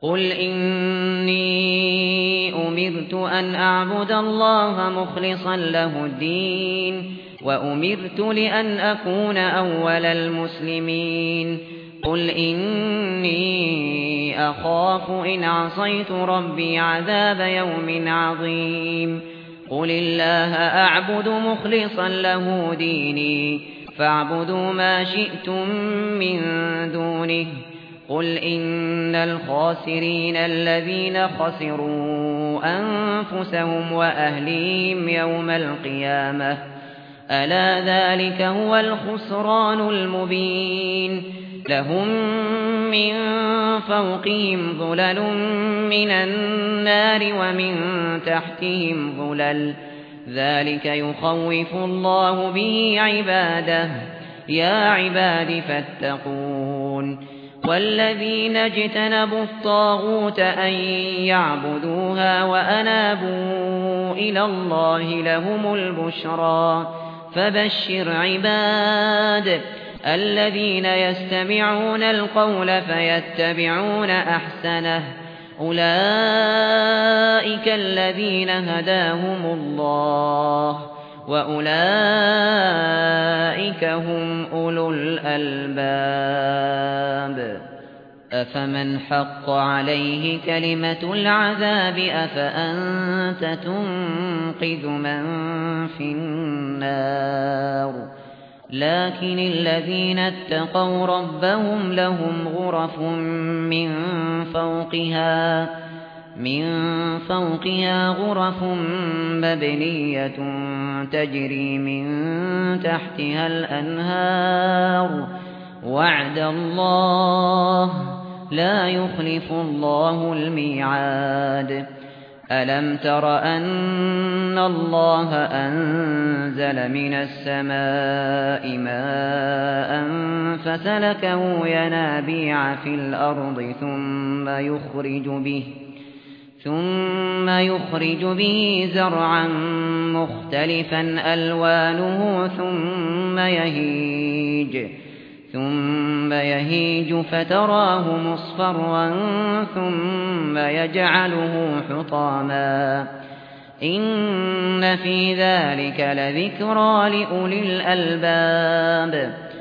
قل إني أمرت أن أعبد الله مخلصا له الدين وأمرت لأن أكون أول المسلمين قل إني أخاف إن عصيت ربي عذاب يوم عظيم قل الله أعبد مخلصا له ديني فاعبدوا ما شئتم من دونه قل إن الخاسرين الذين خسروا أنفسهم وأهليهم يوم القيامة ألا ذلك هو الخسران المبين لهم من فوقهم ظلل من النار ومن تحتهم ظلل ذلك يخوف الله به عباده يا عباد فاتقون والذين اجتنبوا الطاغوت أن يعبدوها وأنابوا إلى الله لهم البشرى فبشر عباد الذين يستمعون القول فيتبعون أحسنه أولئك الذين هداهم الله وأولئك هم أولو الألباب أفمن حق عليه كلمة العذاب أفأنت تنقذ من في النار لكن الذين اتقوا ربهم لهم غرف من فوقها غرف مبنية تجري من تحتها الأنهار وعد الله لا يخلف الله الميعاد ألم تر أن الله أنزل من السماء ماء فسلكه ينابيع في الأرض ثم يخرج به زرعا مختلفا ألوانه ثم يهيج فتراه مصفرا ثم يجعله حطاما إن في ذلك لذكرى لأولي الألباب